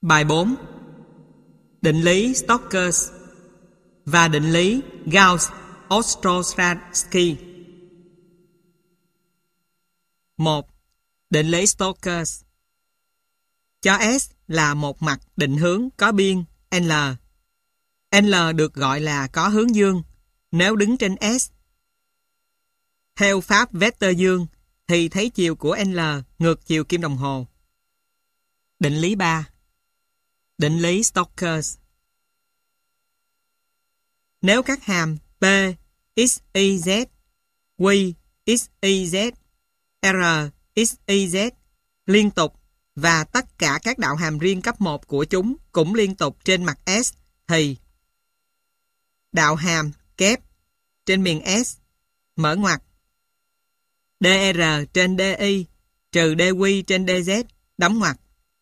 Bài 4. Định lý Stokes và định lý Gauss-Ostrowski. 1. Định lý Stokes. Cho S là một mặt định hướng có biên L. L được gọi là có hướng dương nếu đứng trên S. Theo pháp vector dương thì thấy chiều của L ngược chiều kim đồng hồ. Định lý 3. Định lý Stokes. Nếu các hàm P, X, Y, Z, Q, X, Y, Z, R, X, Y, Z liên tục và tất cả các đạo hàm riêng cấp 1 của chúng cũng liên tục trên mặt S thì đạo hàm kép trên miền S mở ngoặc dr trên di trừ dq trên dz đóng ngoặc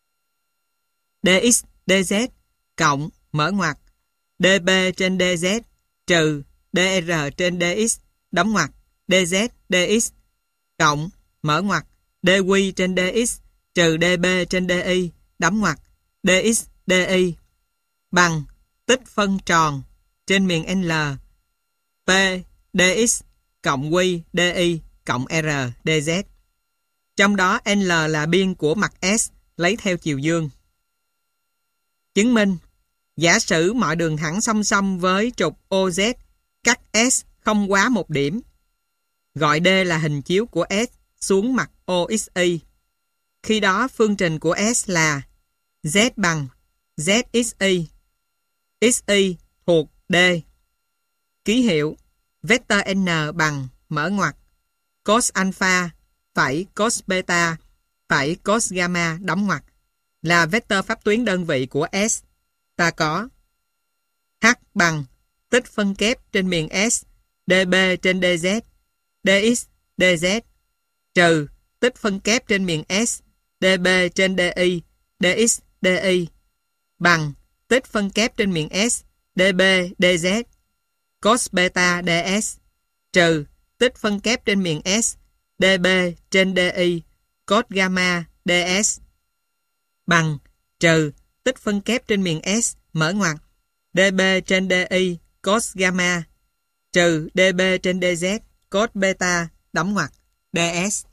dx dz cộng mở ngoặc dp trên dz trừ dr trên dx đóng ngoặc dz dx cộng mở ngoặc dq trên dx trừ dp trên di đóng ngoặc dx di bằng tích phân tròn trên miền L P dx cộng Q di cộng R dz. Trong đó L là biên của mặt S lấy theo chiều dương. Chứng minh, giả sử mọi đường thẳng song song với trục OZ cắt S không quá một điểm. Gọi D là hình chiếu của S xuống mặt OXY. Khi đó phương trình của S là Z bằng ZXY. XY thuộc D. Ký hiệu vector N bằng mở ngoặc cos alpha phẩy cos beta phẩy cos gamma đóng ngoặc là vector pháp tuyến đơn vị của S. Ta có H bằng tích phân kép trên miền S dB trên dz dx dz trừ tích phân kép trên miền S dB trên di dx di bằng tích phân kép trên miền S dB dz cos beta ds trừ tích phân kép trên miền S dB trên di cos gamma ds bằng trừ tích phân kép trên miền S mở ngoặc dB trên di cos gamma trừ dB trên dz cos beta đóng ngoặc ds.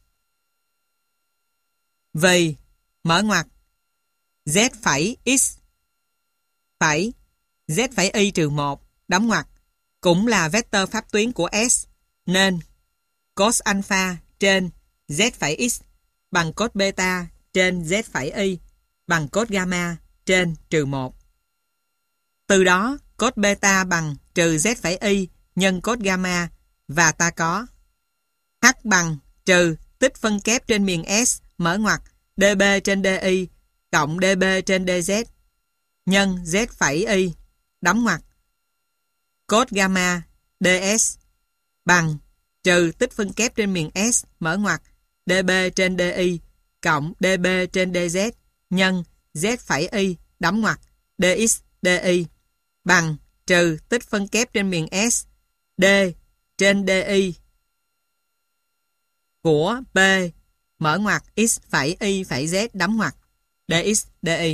Vì mở ngoặc z phẩy x phẩy z phẩy y trừ 1 đóng ngoặc cũng là vector pháp tuyến của S nên cos alpha trên z phẩy x bằng cos beta trên z phẩy y bằng cos gamma trên trừ 1. Từ đó cos beta bằng trừ z phẩy y nhân cos gamma và ta có H bằng trừ tích phân kép trên miền S mở ngoặc dB trên di cộng dB trên dz nhân z phẩy y đóng ngoặc cos gamma ds bằng trừ tích phân kép trên miền S mở ngoặc dB trên di cộng dB trên dz nhân z phẩy y đóng ngoặc dx di bằng trừ tích phân kép trên miền S d trên di của P mở ngoặc x phẩy y phẩy z đóng ngoặc dx di.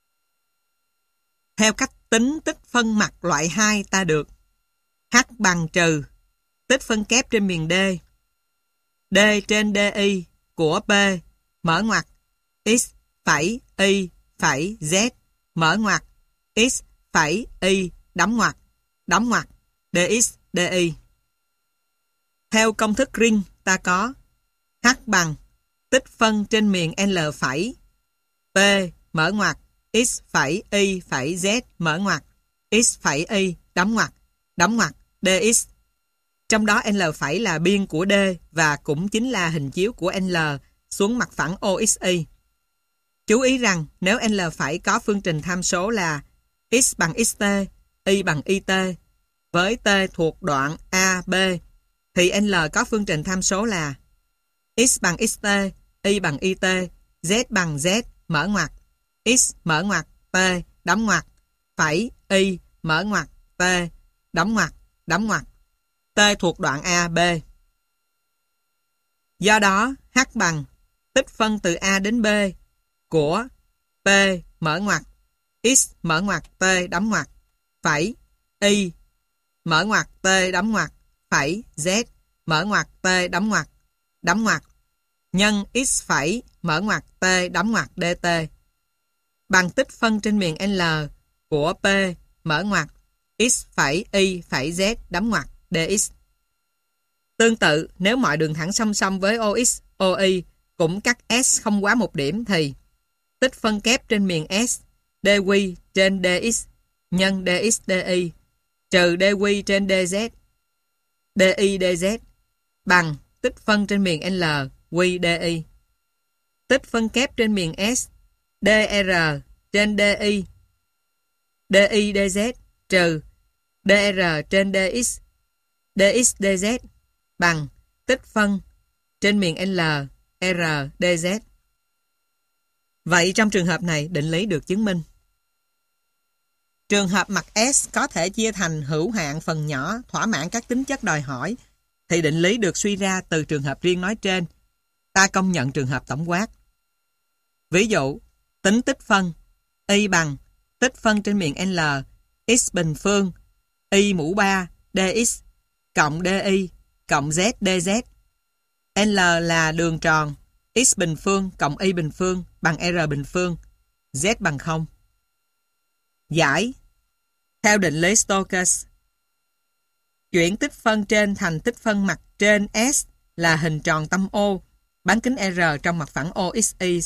Theo cách tính tích phân mặt loại 2 ta được H bằng trừ tích phân kép trên miền D D trên di của P mở ngoặc x phẩy y phẩy z mở ngoặc x phẩy y đóng ngoặc dx di. Theo công thức Ring ta có H bằng tích phân trên miền L phẩy P mở ngoặc x phẩy y phẩy z mở ngoặc x phẩy y đóng ngoặc dx. Trong đó L phẩy là biên của D và cũng chính là hình chiếu của L xuống mặt phẳng OXY. Chú ý rằng nếu L phẩy có phương trình tham số là x bằng xt, y bằng it với t thuộc đoạn AB thì L có phương trình tham số là x bằng xt, y bằng it, z bằng z mở ngoặc x mở ngoặc t đóng ngoặc phẩy y mở ngoặc t đóng ngoặc t thuộc đoạn AB. Do đó H bằng tích phân từ A đến B của P mở ngoặc x mở ngoặc t đóng ngoặc phẩy y mở ngoặc t đóng ngoặc phẩy z mở ngoặc t đóng ngoặc nhân x phẩy mở ngoặc t đóng ngoặc dt bằng tích phân trên miền L của P mở ngoặc x phẩy y phẩy z đóng ngoặc dx. Tương tự, nếu mọi đường thẳng song song với OX, OY cũng cắt S không quá một điểm thì tích phân kép trên miền S dq trên dx nhân dx dy trừ dq trên dz dy dz bằng tích phân trên miền L q di. Tích phân kép trên miền S dr trên di di dz trừ dr trên dx dx dz bằng tích phân trên miền L r dz. Vậy trong trường hợp này định lý được chứng minh. Trường hợp mặt S có thể chia thành hữu hạn phần nhỏ thỏa mãn các tính chất đòi hỏi thì định lý được suy ra từ trường hợp riêng nói trên. Ta công nhận trường hợp tổng quát. Ví dụ, tính tích phân y bằng tích phân trên miền L x bình phương y mũ 3 dx cộng di cộng z dz. L là đường tròn x bình phương cộng y bình phương bằng r bình phương, z bằng 0. Giải theo định lý Stokes, chuyển tích phân trên thành tích phân mặt trên S là hình tròn tâm O, bán kính R trong mặt phẳng OXY.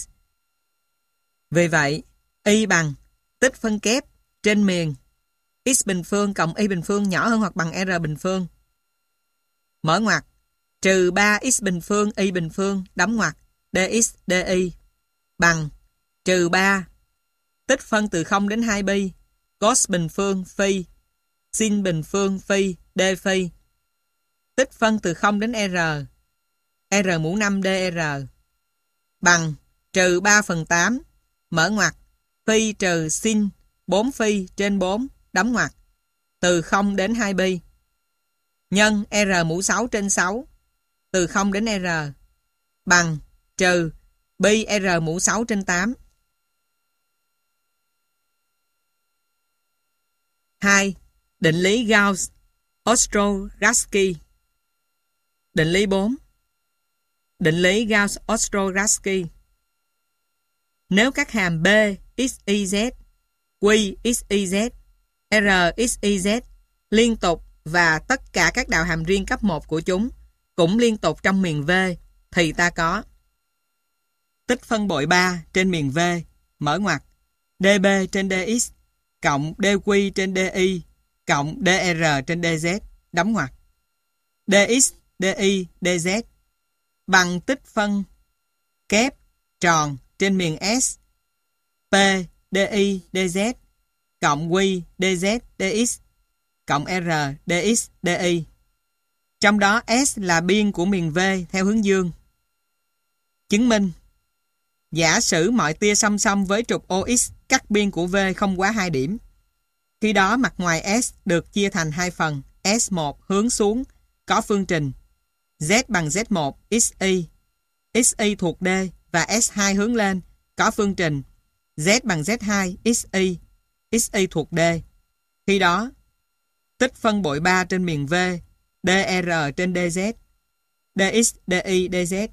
Vì vậy, y bằng tích phân kép trên miền x bình phương cộng y bình phương nhỏ hơn hoặc bằng r bình phương. Mở ngoặc trừ 3x bình phương y bình phương đóng ngoặc dx di bằng trừ 3 tích phân từ 0 đến 2 pi cos bình phương phi sin bình phương phi d phi tích phân từ 0 đến r mũ 5 dr bằng trừ 3/8 mở ngoặc phi trừ sin 4 phi trên 4 đóng ngoặc từ 0 đến 2 pi nhân r mũ 6 trên 6 từ 0 đến r bằng trừ pi r mũ 6 trên 8. 2. Định lý Gauss-Ostrogatsky. Định lý 4. Định lý Gauss-Ostrogatsky. Nếu các hàm B, x, y, z, Q, x, y, z, R, x, y, z liên tục và tất cả các đạo hàm riêng cấp 1 của chúng cũng liên tục trong miền V thì ta có tích phân bội 3 trên miền V mở ngoặc dB trên dx cộng dq trên di cộng dr trên dz đóng ngoặc dx di dz bằng tích phân kép tròn trên miền S p di dz cộng q dz dx cộng r dx di. Trong đó S là biên của miền V theo hướng dương. Chứng minh giả sử mọi tia song song với trục OX cắt biên của V không quá 2 điểm. Khi đó mặt ngoài S được chia thành hai phần. S1 hướng xuống có phương trình Z bằng Z1 XY, XY thuộc D và S2 hướng lên có phương trình Z bằng Z2 XY, XY thuộc D. Khi đó tích phân bội 3 trên miền V dr trên dz dx di dz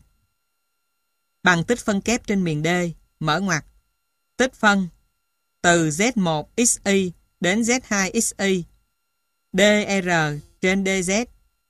bằng tích phân kép trên miền D mở ngoặc tích phân từ Z1 XY đến Z2 XY dr trên dz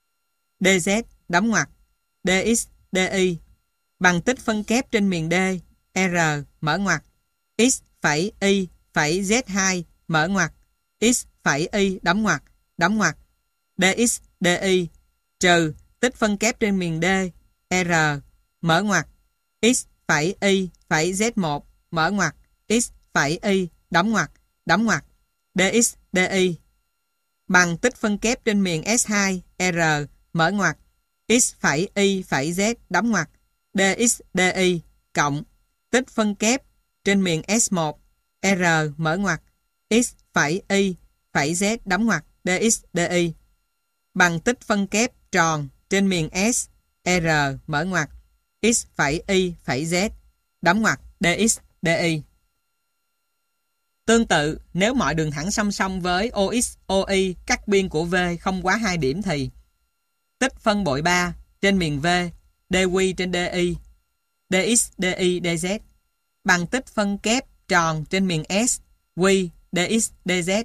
dz đóng ngoặc dx di bằng tích phân kép trên miền D r mở ngoặc x phẩy y phẩy z2 mở ngoặc x phẩy y đóng ngoặc dx di trừ tích phân kép trên miền D r mở ngoặc x phẩy y phẩy z1 mở ngoặc x phẩy y đóng ngoặc dx di bằng tích phân kép trên miền S2 r mở ngoặc x phẩy y phẩy z đóng ngoặc dx di cộng tích phân kép trên miền S1 r mở ngoặc x phẩy y phẩy z đóng ngoặc dx di bằng tích phân kép tròn trên miền S r mở ngoặc x phẩy y phẩy z đóng ngoặc dx di. Tương tự, nếu mọi đường thẳng song song với OX, OY, cắt biên của V không quá 2 điểm thì tích phân bội 3 trên miền V, dQ trên DI, dx, DI, dz bằng tích phân kép tròn trên miền S, Q, dx, dz.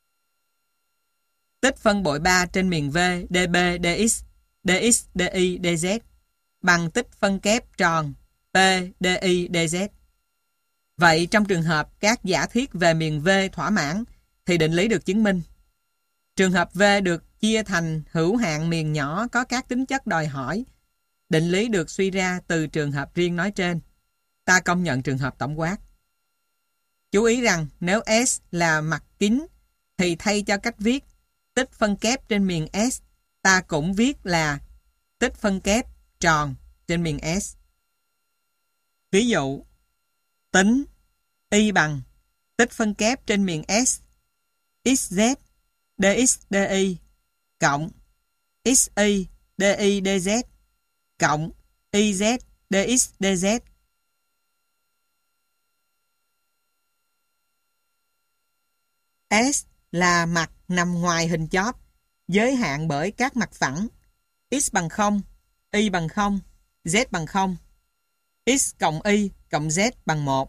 Tích phân bội 3 trên miền V, dB, dx, dx, di, dz bằng tích phân kép tròn P, di, dz. Vậy trong trường hợp các giả thiết về miền V thỏa mãn thì định lý được chứng minh. Trường hợp V được chia thành hữu hạn miền nhỏ có các tính chất đòi hỏi. Định lý được suy ra từ trường hợp riêng nói trên. Ta công nhận trường hợp tổng quát. Chú ý rằng nếu S là mặt kính thì thay cho cách viết tích phân kép trên miền S, ta cũng viết là tích phân kép tròn trên miền S. Ví dụ, tính Y bằng tích phân kép trên miền S xz dx di cộng xy di dz cộng iz dx dz. S là mặt nằm ngoài hình chóp, giới hạn bởi các mặt phẳng x bằng 0, y bằng 0, z bằng 0, x cộng y cộng z bằng 1.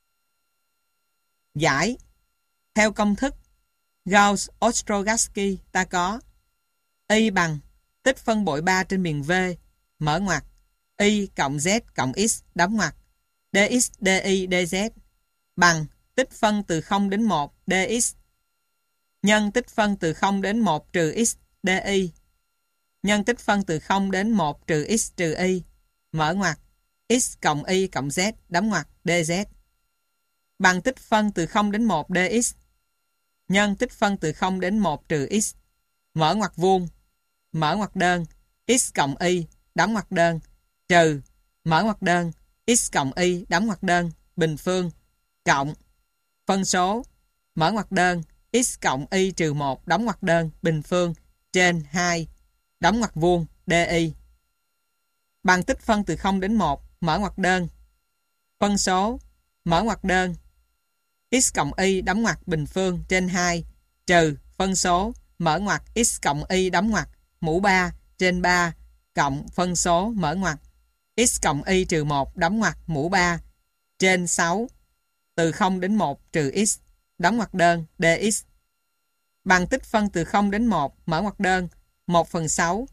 Giải. Theo công thức Gauss-Ostrogatsky ta có y bằng tích phân bội 3 trên miền V, mở ngoặc, y cộng z cộng x, đóng ngoặc, dx, di, dz bằng tích phân từ 0 đến 1 dx nhân tích phân từ 0 đến 1 trừ x di nhân tích phân từ 0 đến 1 trừ x trừ y, mở ngoặc, x cộng y cộng z, đóng ngoặc, dz bằng tích phân từ 0 đến 1 dx nhân tích phân từ 0 đến 1 trừ x, mở ngoặc vuông, mở ngoặc đơn, x cộng y, đóng ngoặc đơn, trừ, mở ngoặc đơn, x cộng y, đóng ngoặc đơn, bình phương, cộng, phân số, mở ngoặc đơn, x cộng y trừ 1, đóng ngoặc đơn, bình phương, trên 2, đóng ngoặc vuông, di. Bằng tích phân từ 0 đến 1, mở ngoặc đơn, phân số, mở ngoặc đơn, x cộng y, đóng ngoặc, bình phương, trên 2, trừ, phân số, mở ngoặc, x cộng y, đóng ngoặc, mũ 3, trên 3, cộng, phân số, mở ngoặc, x cộng y trừ 1, đóng ngoặc, mũ 3, trên 6, từ 0 đến 1 trừ x, đóng ngoặc đơn, dx. Bằng tích phân từ 0 đến 1, mở ngoặc đơn, 1/6,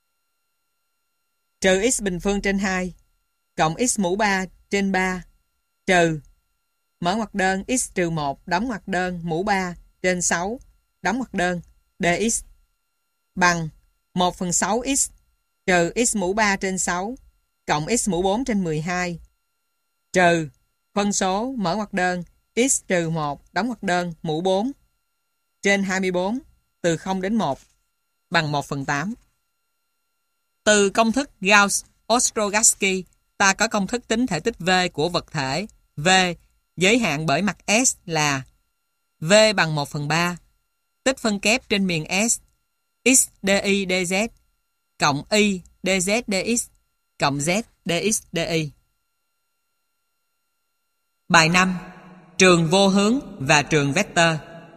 trừ x bình phương trên 2, cộng x mũ 3 trên 3, trừ, mở ngoặc đơn, x trừ 1, đóng ngoặc đơn, mũ 3 trên 6, đóng ngoặc đơn, dx bằng 1/6x trừ x mũ 3 trên 6 cộng x mũ 4 trên 12 trừ phân số, mở ngoặc đơn, x trừ 1, đóng ngoặc đơn, mũ 4 trên 24 từ 0 đến 1 bằng 1/8. Từ công thức Gauss-Ostrogatsky ta có công thức tính thể tích V của vật thể V giới hạn bởi mặt S là V bằng 1/3 tích phân kép trên miền S x di dz cộng y dz dx cộng z dx di. Bài 5. Trường vô hướng và trường vector.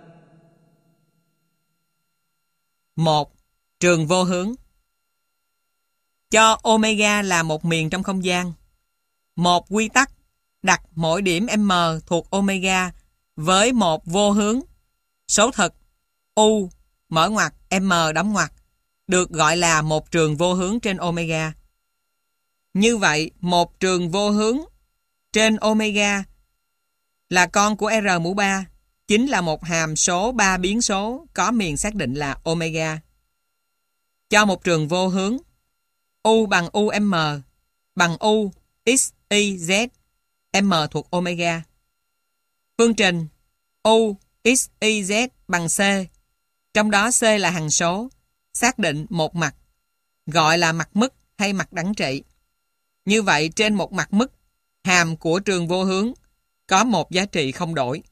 1. Trường vô hướng. Cho omega là một miền trong không gian. Một quy tắc đặt mỗi điểm m thuộc omega với một vô hướng số thực u mở ngoặc m đóng ngoặc được gọi là một trường vô hướng trên omega. Như vậy, một trường vô hướng trên omega là con của r mũ 3 chính là một hàm số 3 biến số có miền xác định là omega. Cho một trường vô hướng u bằng um bằng u x y z m thuộc omega. Phương trình u x y z bằng c, trong đó c là hằng số, xác định một mặt, gọi là mặt mức hay mặt đẳng trị. Như vậy, trên một mặt mức, hàm của trường vô hướng có một giá trị không đổi.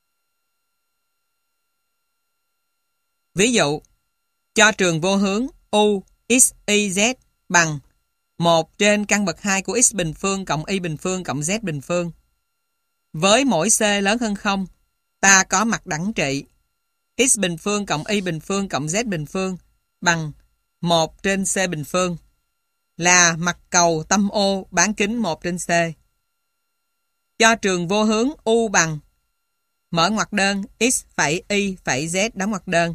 Ví dụ, cho trường vô hướng u x y z bằng 1 trên căn bậc 2 của x bình phương cộng y bình phương cộng z bình phương. Với mỗi c lớn hơn 0, Ta có mặt đẳng trị x bình phương cộng y bình phương cộng z bình phương bằng 1 trên c bình phương là mặt cầu tâm O bán kính 1 trên c. Cho trường vô hướng U bằng mở ngoặc đơn x phẩy y phẩy z đóng ngoặc đơn.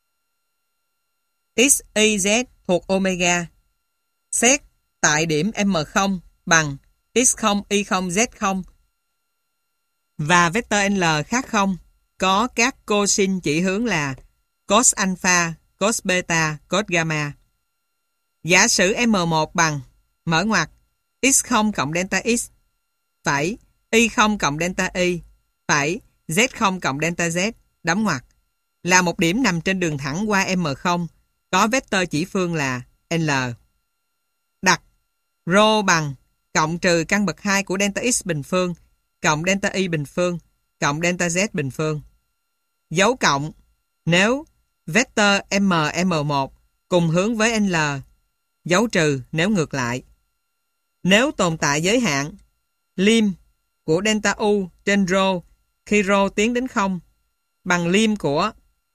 X, y, z thuộc omega. Xét tại điểm M0 bằng x0, y0, z0 và vector L khác 0 có các cosin chỉ hướng là cos alpha, cos beta, cos gamma. Giả sử M1 bằng mở ngoặc x0 cộng delta x phẩy y0 cộng delta y phẩy z0 cộng delta z đóng ngoặc là một điểm nằm trên đường thẳng qua M0 có vector chỉ phương là L. Đặt rho bằng cộng trừ căn bậc 2 của delta x bình phương cộng delta y bình phương cộng delta z bình phương. Dấu cộng nếu vector M1 cùng hướng với L. Dấu trừ nếu ngược lại. Nếu tồn tại giới hạn lim của delta U trên rho khi rho tiến đến 0 bằng lim của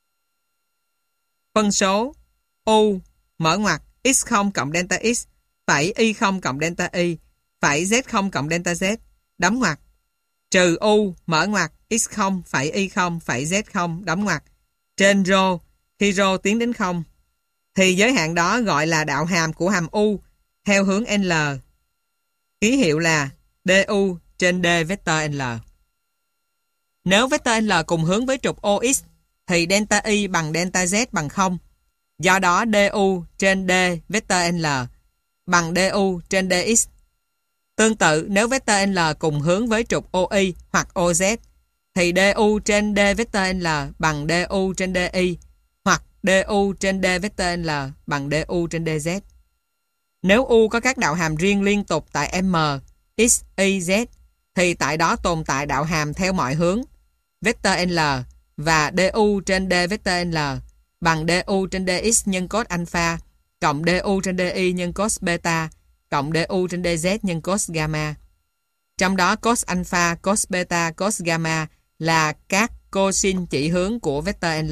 phân số U mở ngoặc x0 cộng delta x phẩy y0 cộng delta y phẩy z0 cộng delta z đóng ngoặc trừ U mở ngoặc x0 phẩy y0 phẩy z0 đóng ngoặc trên rho khi rho tiến đến 0 thì giới hạn đó gọi là đạo hàm của hàm U theo hướng L. Ký hiệu là du trên d vector L. Nếu vector L cùng hướng với trục OX thì delta y bằng delta z bằng 0. Do đó du trên d vector L bằng du trên dx. Tương tự nếu vector L cùng hướng với trục OY hoặc OZ thì du trên d vector L bằng du trên di hoặc du trên d vector L bằng du trên dz. Nếu U có các đạo hàm riêng liên tục tại M, X, Y, Z thì tại đó tồn tại đạo hàm theo mọi hướng vector L và du trên d vector L bằng du trên dx nhân cos alpha cộng du trên di nhân cos beta cộng du trên dz nhân cos gamma. Trong đó cos alpha, cos beta, cos gamma là các cosin chỉ hướng của vector L.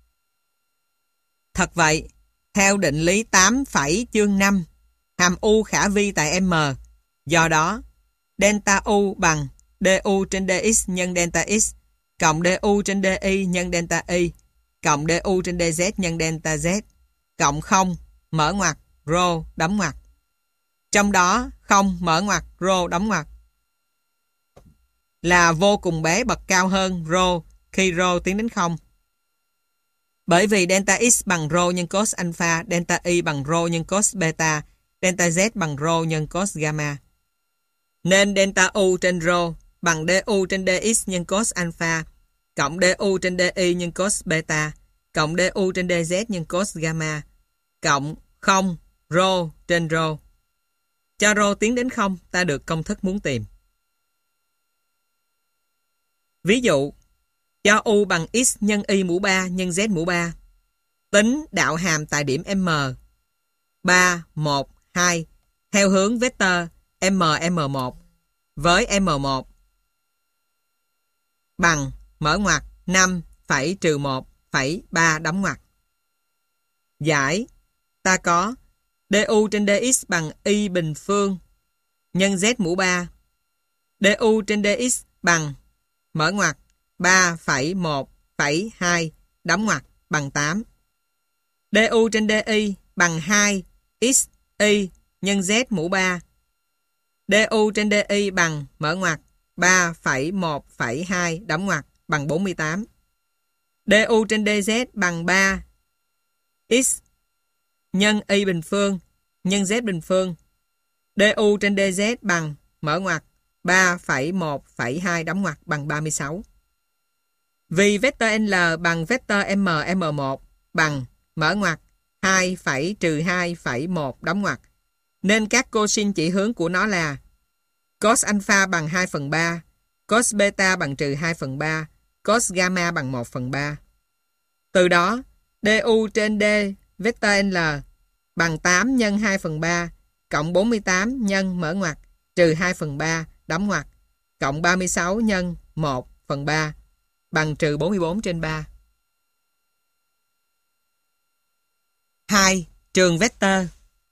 Thật vậy, theo định lý 8 phẩy chương 5, hàm U khả vi tại M. Do đó, delta U bằng du trên dx nhân delta x cộng du trên di nhân delta y cộng du trên dz nhân delta z cộng 0 mở ngoặc rho đóng ngoặc. Trong đó 0 mở ngoặc rho đóng ngoặc là vô cùng bé bậc cao hơn rho khi rho tiến đến 0. Bởi vì delta x bằng rho nhân cos alpha, delta y bằng rho nhân cos beta, delta z bằng rho nhân cos gamma. Nên delta u trên rho bằng du trên dx nhân cos alpha cộng du trên di nhân cos beta cộng du trên dz nhân cos gamma cộng 0 rho trên rho. Cho rho tiến đến 0 ta được công thức muốn tìm. Ví dụ, cho U bằng x nhân y mũ 3 nhân z mũ 3. Tính đạo hàm tại điểm M 3, 1, 2 theo hướng vector M1 với M1 bằng mở ngoặc 5 phẩy trừ 1 phẩy 3 đóng ngoặc. Giải ta có du trên dx bằng y bình phương nhân z mũ 3. Du trên dx bằng mở ngoặc 3 phẩy 1 phẩy 2 đóng ngoặc bằng 8. Du trên di bằng 2 x y nhân z mũ 3. Du trên di bằng mở ngoặc 3 phẩy 1 phẩy 2 đóng ngoặc bằng 48. Du trên dz bằng 3 x nhân y bình phương nhân z bình phương. Du trên dz bằng mở ngoặc 3 phẩy 1 phẩy 2 đóng ngoặc bằng 36. Vì vector L bằng vector M1 bằng mở ngoặc 2 phẩy trừ 2 phẩy 1 đóng ngoặc nên các cosin chỉ hướng của nó là cos alpha bằng 2 phần 3, cos beta bằng trừ 2 phần 3, cos gamma bằng 1 phần 3. Từ đó, du trên d vector L bằng 8 nhân 2 phần 3 cộng 48 nhân mở ngoặc trừ 2 phần 3 đóng ngoặc cộng 36 nhân 1 phần 3 bằng trừ 44/3. 2. Trường vector.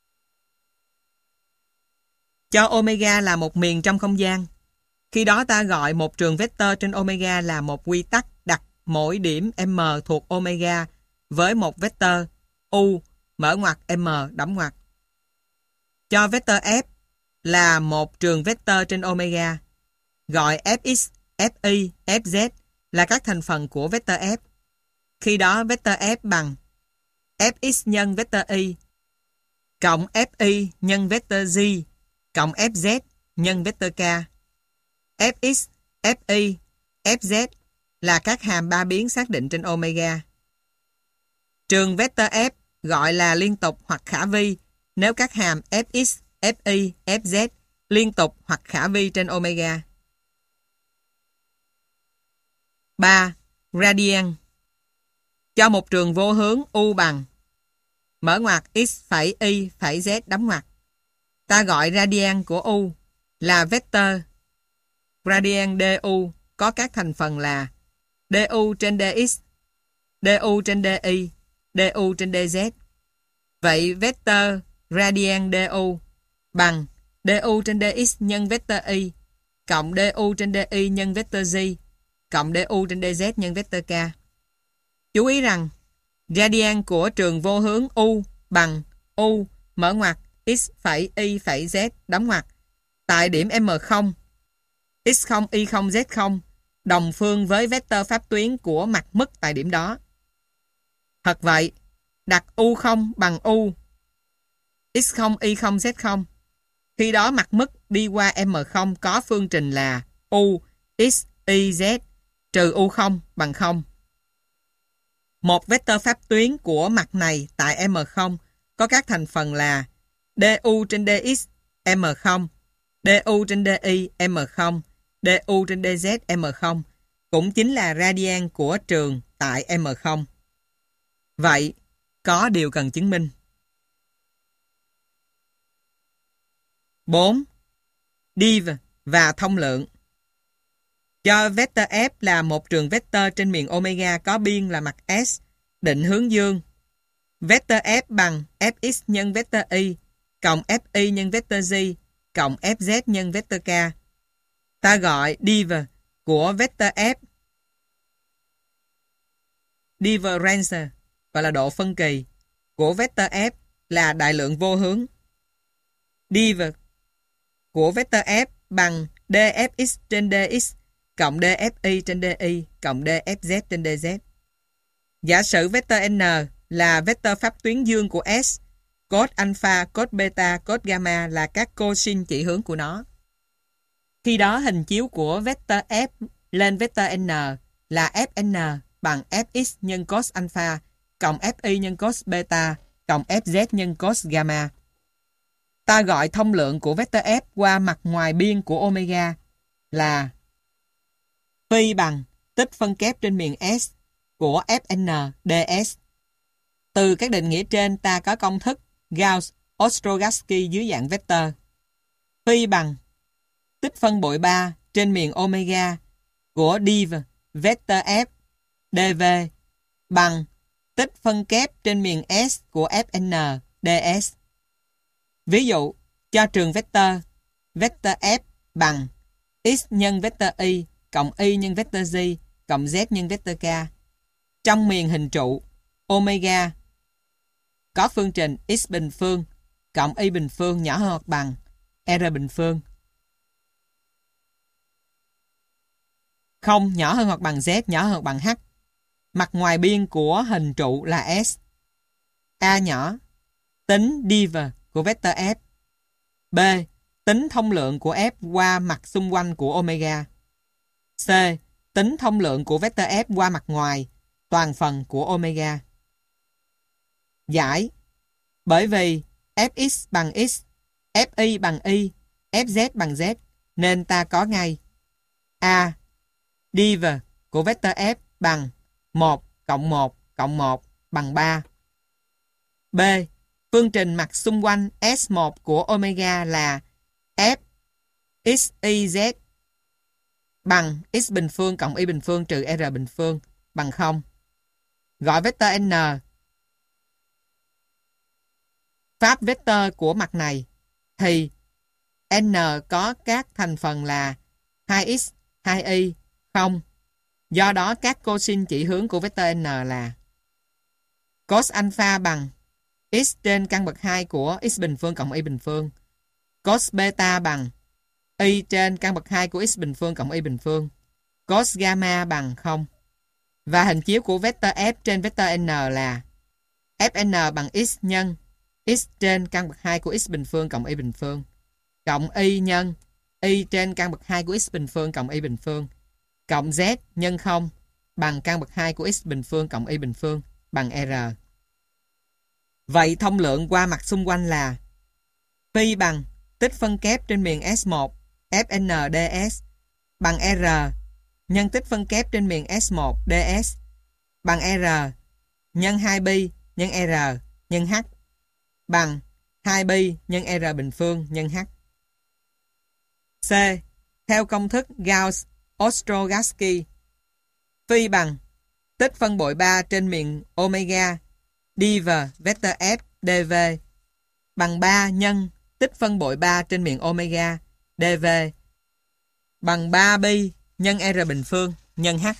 Cho omega là một miền trong không gian. Khi đó ta gọi một trường vector trên omega là một quy tắc đặt mỗi điểm M thuộc omega với một vector U mở ngoặc M đóng ngoặc. Cho vector F là một trường vector trên omega, gọi Fx, Fi, Fz là các thành phần của vector F. Khi đó vector F bằng Fx nhân vector Y cộng Fi nhân vector Z cộng Fz nhân vector K. Fx, Fi, Fz là các hàm ba biến xác định trên omega. Trường vector F gọi là liên tục hoặc khả vi nếu các hàm Fx, Fi, Fz liên tục hoặc khả vi trên omega. 3. Gradient. Cho một trường vô hướng U bằng mở ngoặc x phẩy y phẩy z đóng ngoặc. Ta gọi gradient của U là vector. Gradient du có các thành phần là du trên dx, du trên di, du trên dz. Vậy vector gradient du bằng du trên dx nhân vector y cộng du trên di nhân vector z cộng du trên dz nhân vector k. Chú ý rằng gradient của trường vô hướng U bằng U mở ngoặc x phẩy y phẩy z đóng ngoặc tại điểm M0, x0, y0, z0 đồng phương với vector pháp tuyến của mặt mức tại điểm đó. Thật vậy, đặt U0 bằng U x0, y0, z0. Khi đó mặt mức đi qua M0 có phương trình là U x, y, z trừ U0 bằng 0. Một vector pháp tuyến của mặt này tại M0 có các thành phần là du trên dx M0, du trên di M0, du trên dz M0 cũng chính là gradient của trường tại M0. Vậy, có điều cần chứng minh. 4. Div và thông lượng. Do vector F là một trường vector trên miền omega có biên là mặt S, định hướng dương. Vector F bằng Fx nhân vector Y cộng Fi nhân vector Z cộng Fz nhân vector K. Ta gọi div của vector F difference gọi là độ phân kỳ của vector F là đại lượng vô hướng. Div của vector F bằng dfx trên dx cộng dfi trên di cộng dfz trên dz. Giả sử vector n là vector pháp tuyến dương của S, cos alpha, cos beta, cos gamma là các cosin chỉ hướng của nó. Khi đó hình chiếu của vector F lên vector n là Fn bằng Fx nhân cos alpha cộng Fi nhân cos beta cộng Fz nhân cos gamma. Ta gọi thông lượng của vector F qua mặt ngoài biên của omega là phi bằng tích phân kép trên miền S của Fn ds. Từ các định nghĩa trên ta có công thức Gauss-Ostrogatsky dưới dạng vector. Phi bằng tích phân bội 3 trên miền omega của div vector F dv bằng tích phân kép trên miền S của Fn ds. Ví dụ, cho trường vector F bằng x nhân vector y cộng y nhân vector z cộng z nhân vector k. Trong miền hình trụ omega có phương trình x bình phương cộng y bình phương nhỏ hơn hoặc bằng r bình phương. Không nhỏ hơn hoặc bằng z, nhỏ hơn hoặc bằng h. Mặt ngoài biên của hình trụ là S. A nhỏ, tính div của vector F. B. Tính thông lượng của F qua mặt xung quanh của omega. C. Tính thông lượng của vector F qua mặt ngoài, toàn phần của omega. Giải. Bởi vì Fx bằng x, Fi bằng y, Fz bằng z, nên ta có ngay A. Div của vector F bằng 1 cộng 1 cộng 1 bằng 3. B. Phương trình mặt xung quanh S1 của omega là F x y z bằng x bình phương cộng y bình phương trừ r bình phương bằng 0. Gọi vector n pháp vector của mặt này thì n có các thành phần là 2x, 2y, 0. Do đó các cosin chỉ hướng của vector n là cos alpha bằng x trên căn bậc 2 của x bình phương cộng y bình phương. Cos beta bằng y trên căn bậc 2 của x bình phương cộng y bình phương. Cos gamma bằng 0. Và hình chiếu của vector f trên vector n là fn bằng x nhân x trên căn bậc 2 của x bình phương cộng y bình phương cộng y nhân y trên căn bậc 2 của x bình phương cộng y bình phương cộng z nhân 0 bằng căn bậc 2 của x bình phương cộng y bình phương bằng r. Vậy thông lượng qua mặt xung quanh là phi bằng tích phân kép trên miền S1 Fn ds bằng r nhân tích phân kép trên miền S1 ds bằng r nhân 2pi nhân r nhân h bằng 2pi nhân r bình phương nhân h. C. Theo công thức Gauss-Ostrogatsky, phi bằng tích phân bội 3 trên miền omega div vector f dv bằng 3 nhân tích phân bội 3 trên miền omega dv bằng 3pi nhân r bình phương nhân h.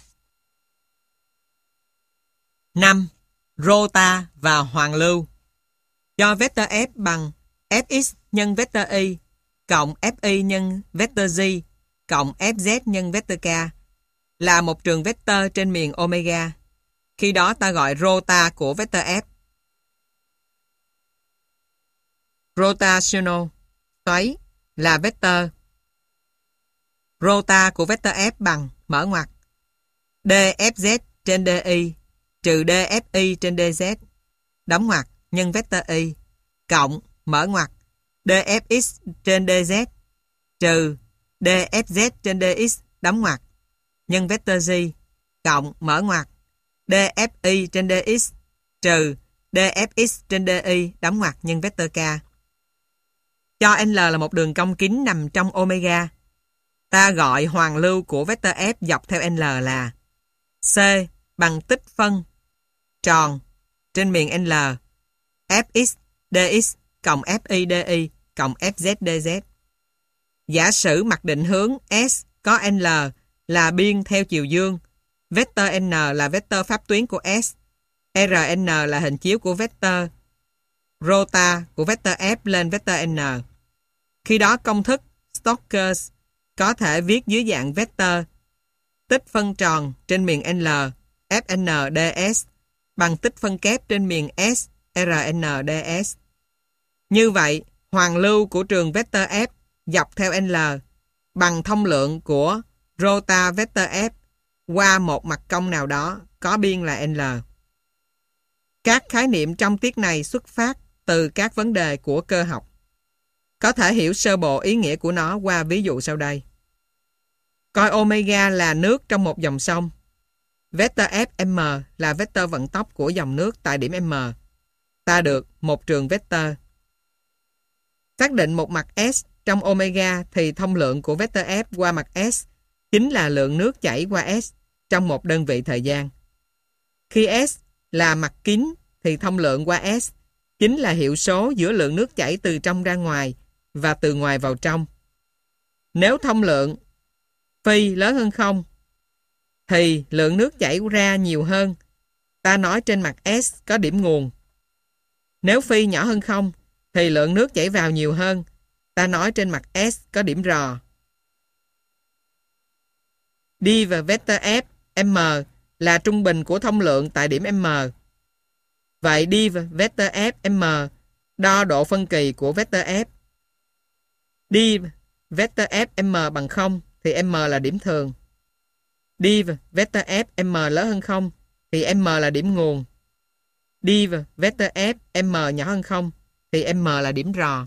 5. Rota và hoàn lưu. Cho vector f bằng fx nhân vector y cộng fi nhân vector z cộng fz nhân vector k là một trường vector trên miền omega. Khi đó ta gọi rota của vector f rotational xoáy là vector. Rota của vector f bằng mở ngoặc dfz trên di trừ dfi trên dz đóng ngoặc nhân vector y cộng mở ngoặc dfx trên dz trừ dfz trên dx đóng ngoặc nhân vector z cộng mở ngoặc dfi trên dx trừ dfx trên di đóng ngoặc nhân vector k. Cho L là một đường cong kính nằm trong omega. Ta gọi hoàn lưu của vector f dọc theo L là C bằng tích phân tròn trên miền L fx dx cộng fi di cộng fz dz. Giả sử mặt định hướng S có L là biên theo chiều dương, vector N là vector pháp tuyến của S, Rn là hình chiếu của vector rota của vector F lên vector N. Khi đó công thức Stokes có thể viết dưới dạng vector tích phân tròn trên miền L Fn ds bằng tích phân kép trên miền S Rn ds. Như vậy, hoàn lưu của trường vector F dọc theo L bằng thông lượng của rota vector F qua một mặt cong nào đó có biên là L. Các khái niệm trong tiết này xuất phát từ các vấn đề của cơ học. Có thể hiểu sơ bộ ý nghĩa của nó qua ví dụ sau đây. Coi omega là nước trong một dòng sông. Vector Fm là vector vận tốc của dòng nước tại điểm M. Ta được một trường vector. Xác định một mặt S trong omega thì thông lượng của vector F qua mặt S chính là lượng nước chảy qua S trong một đơn vị thời gian. Khi S là mặt kín thì thông lượng qua S chính là hiệu số giữa lượng nước chảy từ trong ra ngoài và từ ngoài vào trong. Nếu thông lượng phi lớn hơn 0 thì lượng nước chảy ra nhiều hơn. Ta nói trên mặt S có điểm nguồn. Nếu phi nhỏ hơn 0 thì lượng nước chảy vào nhiều hơn. Ta nói trên mặt S có điểm rò. Đi và vector F M là trung bình của thông lượng tại điểm M. Vậy đi và vector F M đo độ phân kỳ của vector F. Đi vector F M bằng 0 thì M là điểm thường. Đi vector F M lớn hơn 0 thì M là điểm nguồn. Đi vector F M nhỏ hơn 0 thì M là điểm rò.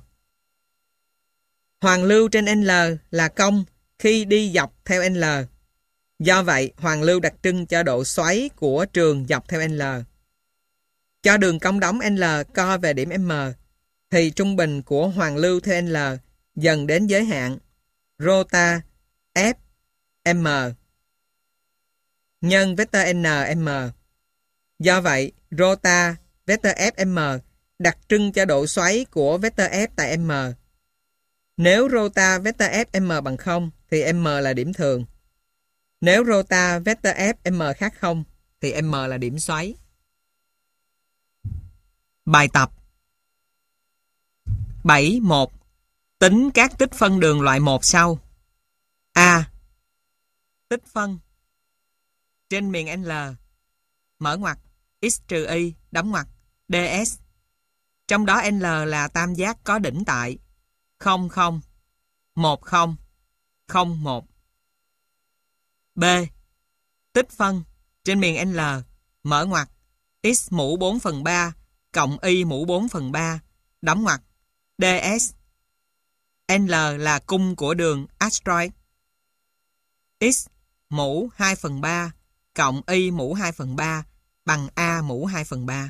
Hoàn lưu trên L là cong khi đi dọc theo L. Do vậy, hoàn lưu đặc trưng cho độ xoáy của trường dọc theo L. Cho đường cong đóng L co về điểm M thì trung bình của hoàn lưu theo L dần đến giới hạn rota F M nhân vector NM. Do vậy, rota vector FM đặc trưng cho độ xoáy của vector F tại M. Nếu rota vector FM bằng 0 thì M là điểm thường. Nếu rota vector FM khác 0 thì M là điểm xoáy. Bài tập 7.1. Tính các tích phân đường loại 1 sau. A. Tích phân trên miền L mở ngoặc x trừ y đóng ngoặc ds. Trong đó L là tam giác có đỉnh tại 0 0 1 0 0 1. B. Tích phân trên miền L mở ngoặc x mũ 4/3 cộng y mũ 4/3 đóng ngoặc ds. L là cung của đường asteroid. X mũ 2/3 cộng y mũ 2/3 bằng a mũ 2/3.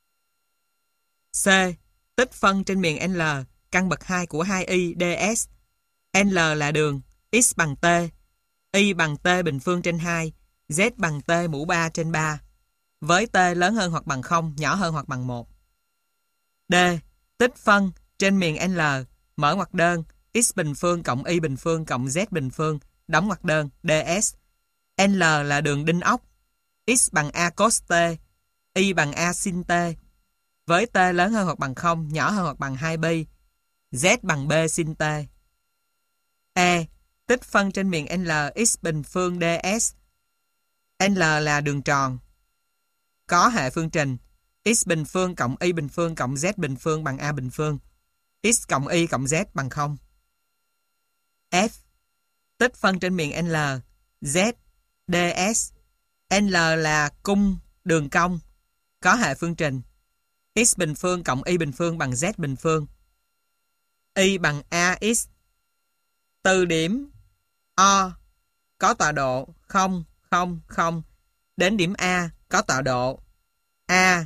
C. Tích phân trên miền L căn bậc 2 của 2y ds. L là đường x bằng t, y bằng t bình phương trên 2, z bằng t mũ 3 trên 3, với t lớn hơn hoặc bằng 0, nhỏ hơn hoặc bằng 1. D. Tích phân trên miền L mở ngoặc đơn x bình phương cộng y bình phương cộng z bình phương đóng ngoặc đơn ds. L là đường đinh ốc, x bằng a cos t, y bằng a sin t, với t lớn hơn hoặc bằng 0, nhỏ hơn hoặc bằng 2 pi, z bằng b sin t. E. Tích phân trên miền L x bình phương ds. L là đường tròn có hệ phương trình x bình phương cộng y bình phương cộng z bình phương bằng a bình phương, x cộng y cộng z bằng 0. F. Tích phân trên miền L z ds. L là cung đường cong có hệ phương trình x bình phương cộng y bình phương bằng z bình phương, y bằng ax. Từ điểm O có tọa độ 0 0 0 đến điểm A có tọa độ A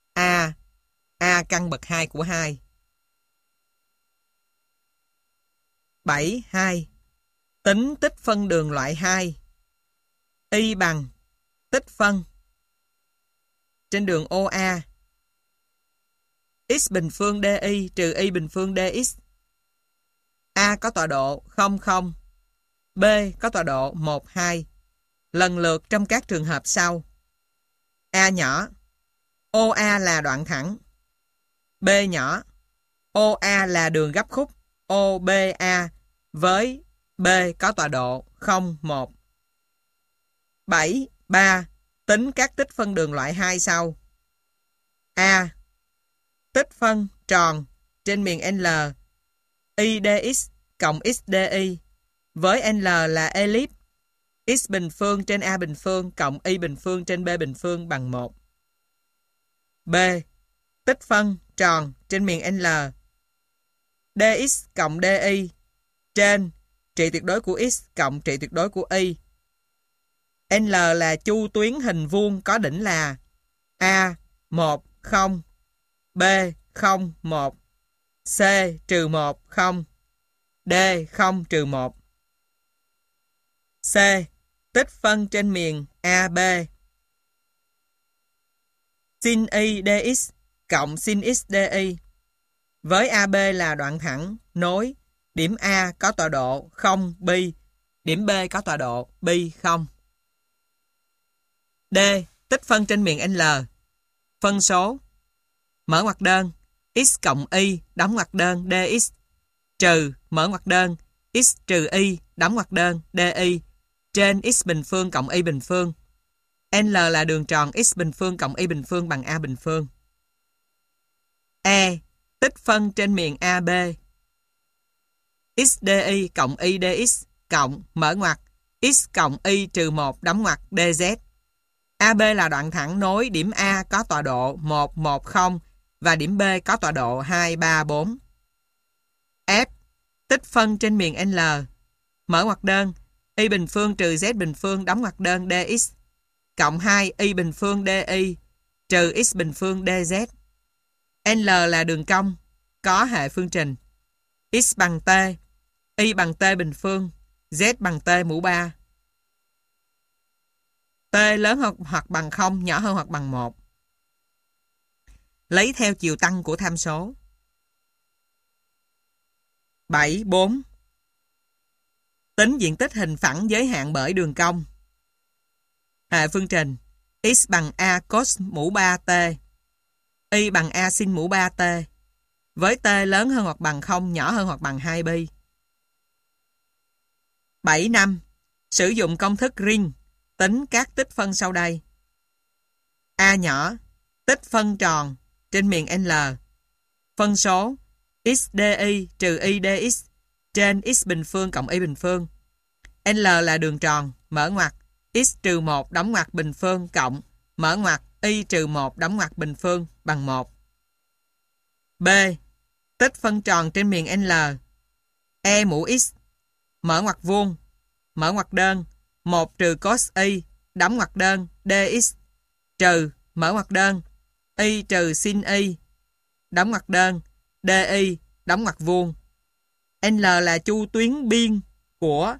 căn bậc 2 của 2. 7.2. Tính tích phân đường loại 2. Y bằng tích phân trên đường OA x bình phương dy trừ y bình phương dx. A có tọa độ 0 0, B có tọa độ 1 2, lần lượt trong các trường hợp sau. A nhỏ, OA là đoạn thẳng. B nhỏ, OA là đường gấp khúc OBA với B có tọa độ 0 1. 7.3. Tính các tích phân đường loại 2 sau. A. Tích phân tròn trên miền L y dx cộng x dy với L là elip x bình phương trên a bình phương cộng y bình phương trên b bình phương bằng 1. B. Tích phân tròn trên miền L dx cộng dy trên trị tuyệt đối của x cộng trị tuyệt đối của y. L là chu tuyến hình vuông có đỉnh là A 1 0, B 0 1, C trừ 1 0, D 0 trừ 1. C. Tích phân trên miền AB sin y dx cộng sin x dy với AB là đoạn thẳng nối điểm A có tọa độ 0 pi, điểm B có tọa độ pi 0. D. Tích phân trên miền L. Phân số mở ngoặc đơn x cộng y đóng ngoặc đơn dx trừ mở ngoặc đơn x trừ y đóng ngoặc đơn dy trên x bình phương cộng y bình phương. L là đường tròn x bình phương cộng y bình phương bằng a bình phương. E. Tích phân trên miền AB x dy cộng y dx cộng mở ngoặc x cộng y trừ 1 đóng ngoặc dz. AB là đoạn thẳng nối điểm A có tọa độ 1 1 0 và điểm B có tọa độ 2 3 4. F. Tích phân trên miền L. Mở ngoặc đơn y bình phương trừ z bình phương đóng ngoặc đơn dx cộng 2 y bình phương dy trừ x bình phương dz. L là đường cong có hệ phương trình x bằng t, y bằng t bình phương, z bằng t mũ 3, T lớn hơn hoặc bằng 0, nhỏ hơn hoặc bằng 1. Lấy theo chiều tăng của tham số. 7.4. Tính diện tích hình phẳng giới hạn bởi đường cong. Hệ phương trình x bằng a cos mũ 3t, y bằng a sin mũ 3t, với t lớn hơn hoặc bằng 0, nhỏ hơn hoặc bằng 2 pi. 7.5. Sử dụng công thức Ring tính các tích phân sau đây. A nhỏ, tích phân tròn trên miền L, phân số x di trừ y dx trên x bình phương cộng y bình phương. L là đường tròn, mở ngoặc, x trừ 1 đóng ngoặc bình phương cộng, mở ngoặc, y trừ 1 đóng ngoặc bình phương bằng 1. B. Tích phân tròn trên miền L, e mũ x, mở ngoặc vuông, mở ngoặc đơn, 1 trừ cos y, đóng ngoặc đơn, dx, trừ, mở ngoặc đơn, y trừ sin y, đóng ngoặc đơn, di, đóng ngoặc vuông. L là chu tuyến biên của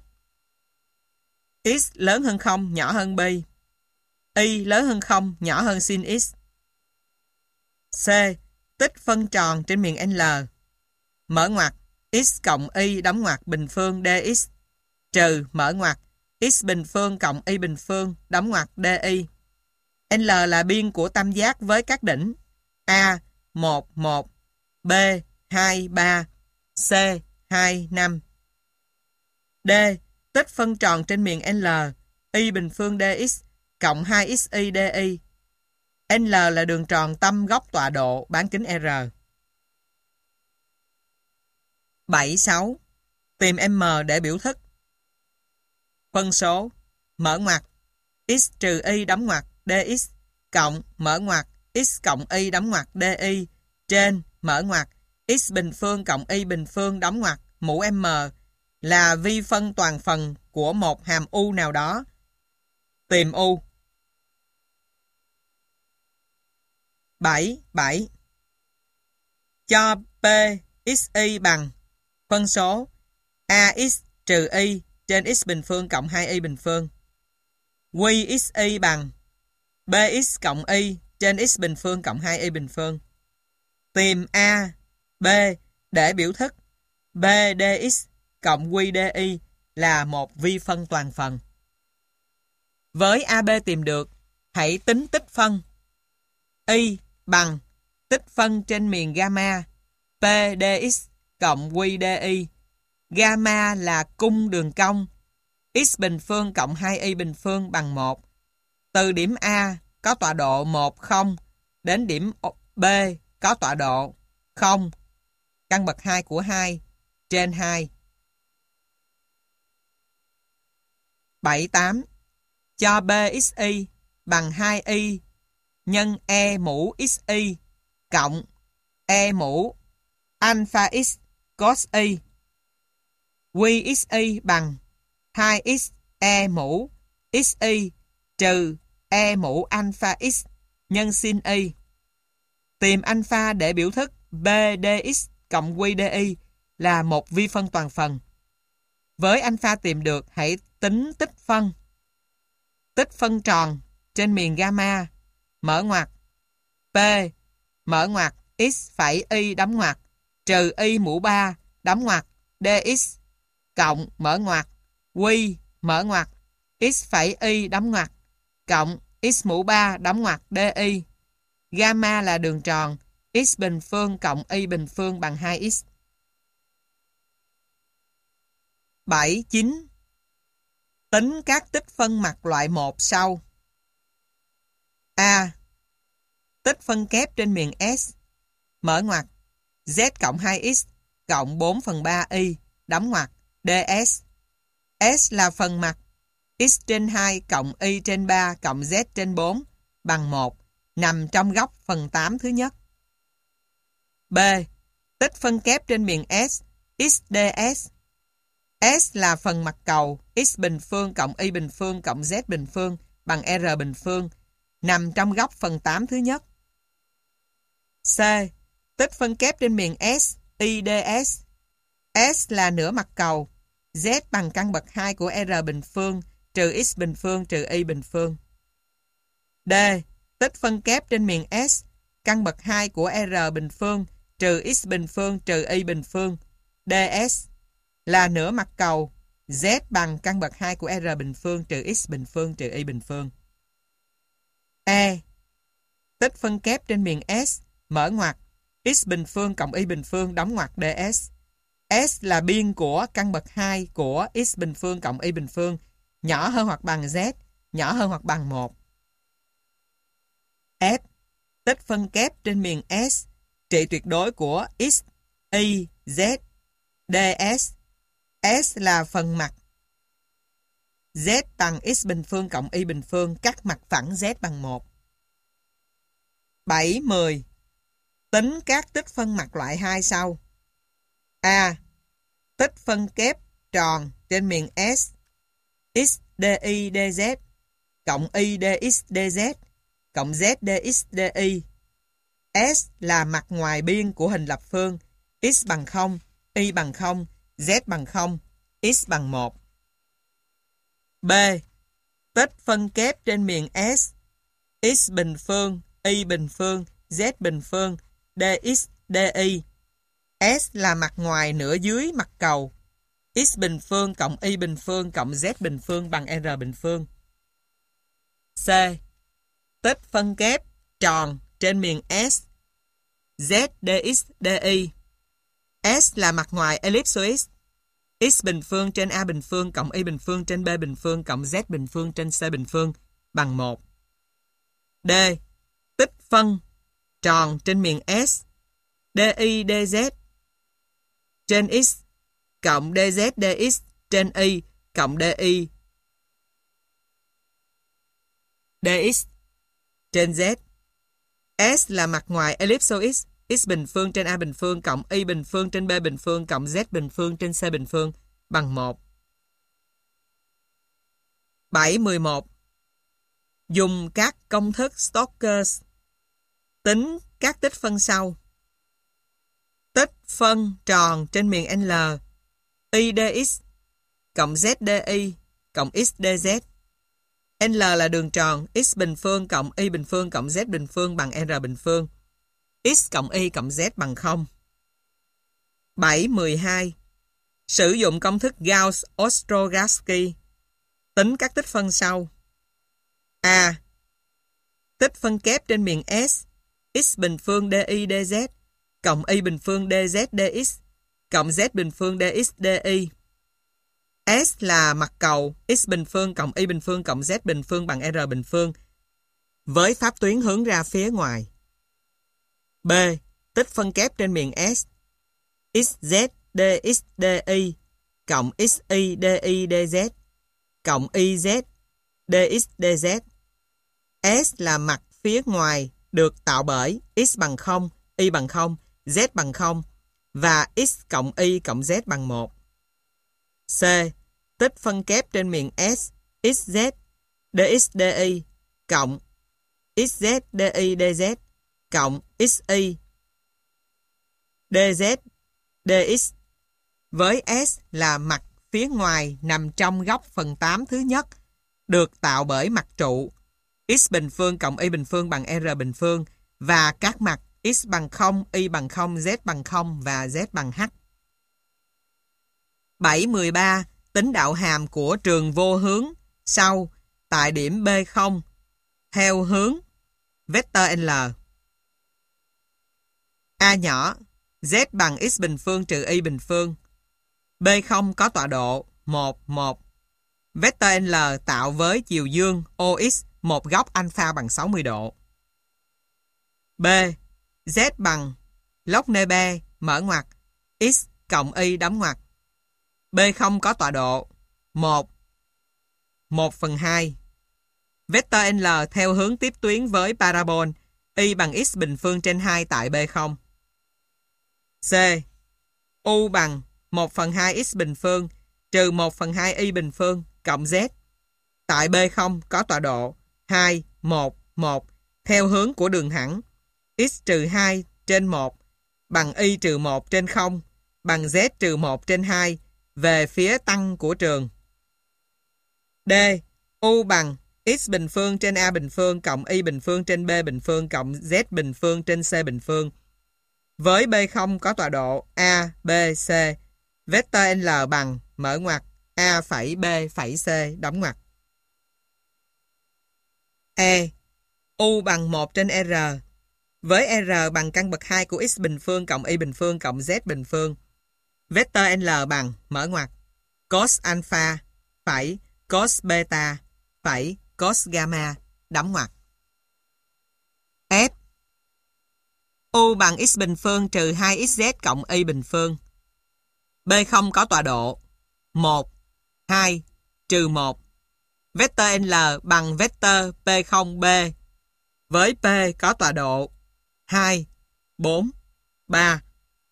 x lớn hơn 0, nhỏ hơn pi. Y lớn hơn 0, nhỏ hơn sin x. C. Tích phân tròn trên miền L, mở ngoặc, x cộng y đóng ngoặc bình phương dx, trừ, mở ngoặc, x bình phương cộng y bình phương đóng ngoặc di. L là biên của tam giác với các đỉnh A 1, 1, B 2, 3, C 2, 5. D. Tích phân tròn trên miền L, y bình phương dx cộng 2xy di. L là đường tròn tâm góc tọa độ bán kính R. 7.6. Tìm M để biểu thức. Phân số, mở ngoặc, x trừ y đóng ngoặc dx cộng, mở ngoặc, x cộng y đóng ngoặc di trên, mở ngoặc, x bình phương cộng y bình phương đóng ngoặc mũ m là vi phân toàn phần của một hàm u nào đó. Tìm u. 7.7. Cho p xy bằng phân số ax trừ y trên x bình phương cộng 2y bình phương. Qxy bằng bx cộng y trên x bình phương cộng 2y bình phương. Tìm a, b để biểu thức b dx cộng q di là một vi phân toàn phần. Với AB tìm được, hãy tính tích phân. Y bằng tích phân trên miền gamma P dx cộng Q di. Gamma là cung đường cong x bình phương cộng 2y bình phương bằng 1. Từ điểm A có tọa độ 1, 0 đến điểm B có tọa độ 0, căn bậc 2 của 2 trên 2. 7.8. Cho BXY bằng 2y nhân E mũ XY cộng E mũ alpha x cos y. QXY bằng 2x E mũ XY trừ E mũ alpha x nhân sin y. Tìm alpha để biểu thức B dx cộng Q di là một vi phân toàn phần. Với alpha tìm được, hãy tính tích phân. Tích phân tròn trên miền gamma, mở ngoặc, P, mở ngoặc, x phẩy y đóng ngoặc, trừ y mũ 3 đóng ngoặc, dx, cộng, mở ngoặc, Q, mở ngoặc, x phẩy y đóng ngoặc, cộng, x mũ 3 đóng ngoặc, di. Gamma là đường tròn, x bình phương cộng y bình phương bằng 2x. 7.9. Tính các tích phân mặt loại 1 sau. A. Tích phân kép trên miền S, mở ngoặc, z cộng 2x cộng 4/3y đóng ngoặc, ds. S là phần mặt x trên 2 cộng y trên 3 cộng z trên 4 bằng 1, nằm trong góc phần 8 thứ nhất. B. Tích phân kép trên miền S, x ds. S là phần mặt cầu x bình phương cộng y bình phương cộng z bình phương bằng r bình phương, nằm trong góc phần 8 thứ nhất. C. Tích phân kép trên miền S, y ds. S là nửa mặt cầu z bằng căn bậc 2 của r bình phương trừ x bình phương trừ y bình phương. D. Tích phân kép trên miền S, căn bậc 2 của R bình phương trừ X bình phương trừ Y bình phương, ds, là nửa mặt cầu Z bằng căn bậc 2 của R bình phương trừ X bình phương trừ Y bình phương. E. Tích phân kép trên miền S, mở ngoặc, X bình phương cộng Y bình phương đóng ngoặc ds. S là biên của căn bậc 2 của X bình phương cộng Y bình phương, nhỏ hơn hoặc bằng Z, nhỏ hơn hoặc bằng 1. F. Tích phân kép trên miền S, trị tuyệt đối của X, Y, Z, ds. S là phần mặt Z bằng X bình phương cộng Y bình phương, cắt mặt phẳng Z bằng 1. 7, 10. Tính các tích phân mặt loại 2 sau. A. Tích phân kép tròn trên miền S, X dy dz cộng Y dx dz cộng Z dx dy. S là mặt ngoài biên của hình lập phương, X bằng 0, Y bằng 0, Z bằng 0, X bằng 1. B. Tích phân kép trên miền S, X bình phương, Y bình phương, Z bình phương, dx dy. S là mặt ngoài nửa dưới mặt cầu, X bình phương cộng Y bình phương cộng Z bình phương bằng R bình phương. C. Tích phân kép tròn trên miền S, Z dx dy. S là mặt ngoài ellipsoid, X bình phương trên A bình phương cộng Y bình phương trên B bình phương cộng Z bình phương trên C bình phương bằng 1. D. Tích phân tròn trên miền S, dy dz trên X cộng dz dx trên Y cộng dy dx trên Z. S là mặt ngoài ellipsoid, X bình phương trên A bình phương cộng Y bình phương trên B bình phương cộng Z bình phương trên C bình phương bằng 1. 7, 11. Dùng các công thức Stokes tính các tích phân sau. Tích phân tròn trên miền L, Y dx cộng Z dy cộng X dz. L là đường tròn, X bình phương cộng Y bình phương cộng Z bình phương bằng R bình phương. X cộng Y cộng Z bằng 0. 7, 12. Sử dụng công thức Gauss-Ostrogatsky tính các tích phân sau. A. Tích phân kép trên miền S, X bình phương dy dz cộng Y bình phương dz dx cộng Z bình phương dx dy. S là mặt cầu, X bình phương cộng Y bình phương cộng Z bình phương bằng R bình phương với pháp tuyến hướng ra phía ngoài. B. Tích phân kép trên miền S, xz dx dy cộng xy dy dz cộng YZ dx dz. S là mặt phía ngoài được tạo bởi X bằng 0, Y bằng 0, Z bằng 0 và X cộng Y cộng Z bằng 1. C. Tích phân kép trên miền S, xz dx dy cộng xz dy dz cộng xy dz dx với S là mặt phía ngoài nằm trong góc phần 8 thứ nhất được tạo bởi mặt trụ X bình phương cộng Y bình phương bằng R bình phương và các mặt X bằng 0, Y bằng 0, Z bằng 0 và Z bằng H. 7, 13. Tính đạo hàm của trường vô hướng sau tại điểm B0 theo hướng vector L. A nhỏ, Z bằng X bình phương trừ Y bình phương. B0 có tọa độ 1, 1. Vector L tạo với chiều dương OX một góc alpha bằng 60 độ. B. Z bằng log nb mở ngoặc X cộng Y đóng ngoặc. B0 có tọa độ 1, 1/2. Vector L theo hướng tiếp tuyến với parabol Y bằng X bình phương trên 2 tại B0. C. U bằng 1/2 X bình phương trừ 1/2 Y bình phương cộng Z tại B0 có tọa độ 2, 1, 1 theo hướng của đường thẳng X trừ 2 trên 1 bằng Y trừ 1 trên 0 bằng Z trừ 1 trên 2 về phía tăng của trường. D. U bằng x bình phương trên a bình phương cộng y bình phương trên b bình phương cộng z bình phương trên c bình phương. Với B0 có tọa độ A, B, C, vector L bằng mở ngoặc A phẩy B phẩy C đóng ngoặc. E. U bằng 1 trên R. Với R bằng căn bậc 2 của x bình phương cộng y bình phương cộng z bình phương. Vector L bằng mở ngoặc cos alpha phẩy cos beta phẩy cos gamma đóng ngoặc. F. U bằng x bình phương trừ 2xz cộng y bình phương. B0 có tọa độ 1, 2, trừ 1. Vector L bằng vector P0B với P có tọa độ 2, 4, 3.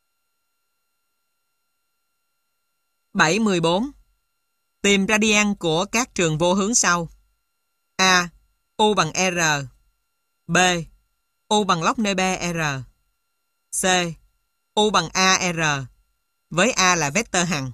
7.14. Tìm radian của các trường vô hướng sau. A. U bằng R. B. U bằng log nơi B R. C. U bằng AR với A là vector hằng.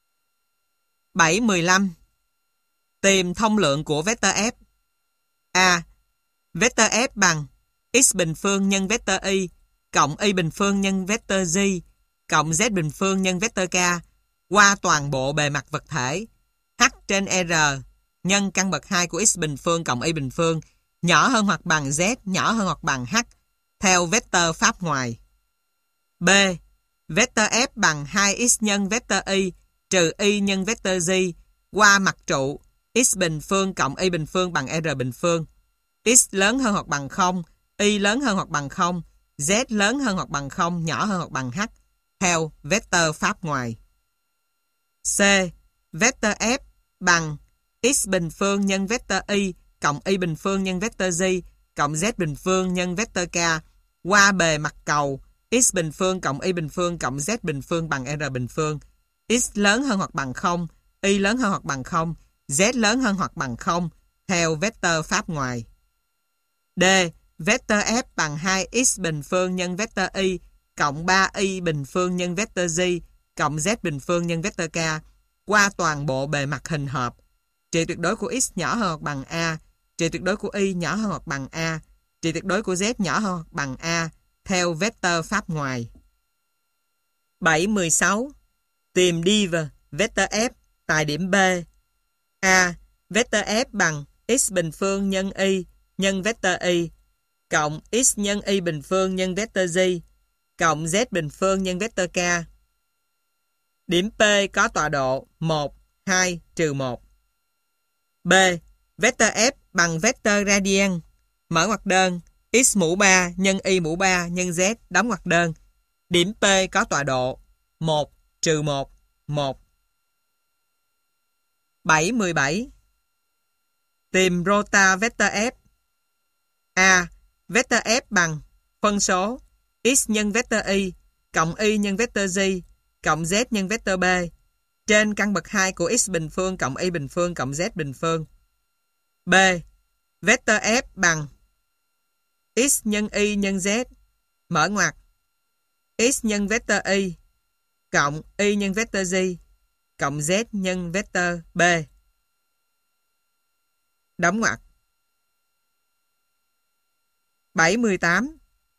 7.15. Tìm thông lượng của vector F. A. Vector F bằng x bình phương nhân vector y cộng y bình phương nhân vector g cộng z bình phương nhân vector k qua toàn bộ bề mặt vật thể h trên r nhân căn bậc 2 của x bình phương cộng y bình phương nhỏ hơn hoặc bằng z nhỏ hơn hoặc bằng h theo vector pháp ngoài. B. Vector F bằng 2x nhân vector y trừ y nhân vector g qua mặt trụ x bình phương cộng y bình phương bằng r bình phương. X lớn hơn hoặc bằng 0, y lớn hơn hoặc bằng 0, z lớn hơn hoặc bằng 0, nhỏ hơn hoặc bằng h theo vector pháp ngoài. C. Vector F bằng x bình phương nhân vector y cộng y bình phương nhân vector g cộng z bình phương nhân vector k qua bề mặt cầu x bình phương cộng y bình phương cộng z bình phương bằng r bình phương. X lớn hơn hoặc bằng 0, y lớn hơn hoặc bằng 0, z lớn hơn hoặc bằng 0 theo vector pháp ngoài. D. Vector F bằng 2x bình phương nhân vector y cộng 3y bình phương nhân vector g cộng z bình phương nhân vector k qua toàn bộ bề mặt hình hợp. Trị tuyệt đối của x nhỏ hơn hoặc bằng a, trị tuyệt đối của y nhỏ hơn hoặc bằng a, trị tuyệt đối của z nhỏ hơn hoặc bằng a theo vector pháp ngoài. 7.16. Tìm div vector F tại điểm B. A. Vector F bằng x bình phương nhân y nhân vector y cộng x nhân y bình phương nhân vector g cộng z bình phương nhân vector k. Điểm P có tọa độ 1, 2, trừ 1. B. Vector F bằng vector radian mở ngoặc đơn x mũ 3 nhân y mũ 3 nhân z đóng ngoặc đơn. Điểm P có tọa độ 1, trừ 1, 1. 7.17. Tìm rota vector F. A. Vector F bằng phân số x nhân vector y cộng y nhân vector g cộng z nhân vector b trên căn bậc 2 của x bình phương cộng y bình phương cộng z bình phương. B. Vector F bằng x nhân y nhân z mở ngoặc x nhân vector y cộng y nhân vector g cộng z nhân vector b đóng ngoặc. 7.18.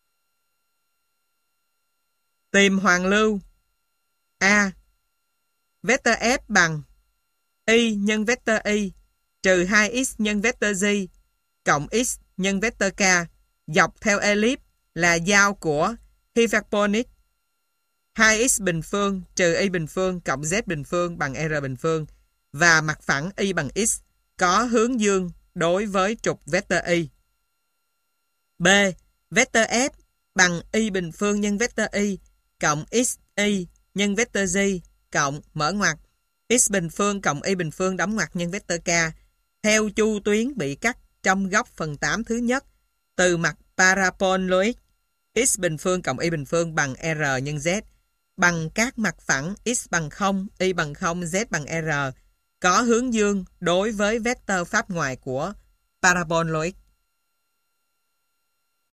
Tìm hoàn lưu. A. Vector F bằng y nhân vector y trừ 2x nhân vector g cộng x nhân vector k dọc theo elip là giao của hyperbolic 2x bình phương trừ y bình phương cộng z bình phương bằng r bình phương và mặt phẳng y bằng x có hướng dương đối với trục vector y. B. Vector F bằng y bình phương nhân vector y cộng x y nhân vector g cộng mở ngoặc x bình phương cộng y bình phương đóng ngoặc nhân vector k theo chu tuyến bị cắt trong góc phần 8 thứ nhất từ mặt paraboloid x bình phương cộng y bình phương bằng r nhân z bằng các mặt phẳng x bằng 0, y bằng 0, z bằng r có hướng dương đối với vector pháp ngoài của paraboloid.